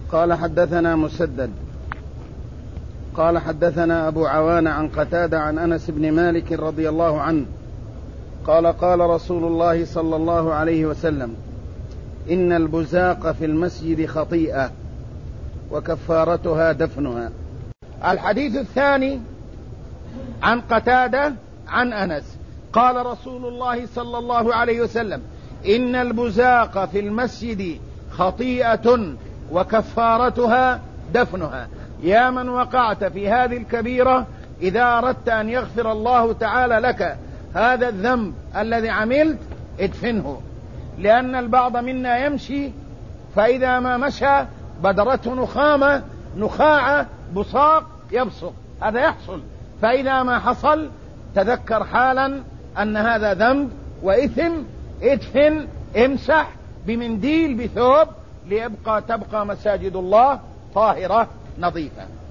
قال حدثنا مسدد قال حدثنا أبو عوان عن قتادة عن أنس بن مالك رضي الله عنه قال قال رسول الله صلى الله عليه وسلم: إن البزاق في المسجد خطيئة وكفارتها دفنها. الحديث الثاني عن قتادة عن أنس قال رسول الله صلى الله عليه وسلم: إن البزاق في المسجد خطيئة وكفارتها دفنها. يا من وقعت في هذه الكبيرة، إذا أردت أن يغفر الله تعالى لك هذا الذنب الذي عملت ادفنه، لأن البعض منا يمشي فإذا ما مشى بدرته نخامة نخاعة بصاق يبصق، هذا يحصل، فإذا ما حصل تذكر حالا أن هذا ذنب وإثم، ادفن، امسح بمنديل بثوب تبقى مساجد الله طاهرة نظيفة.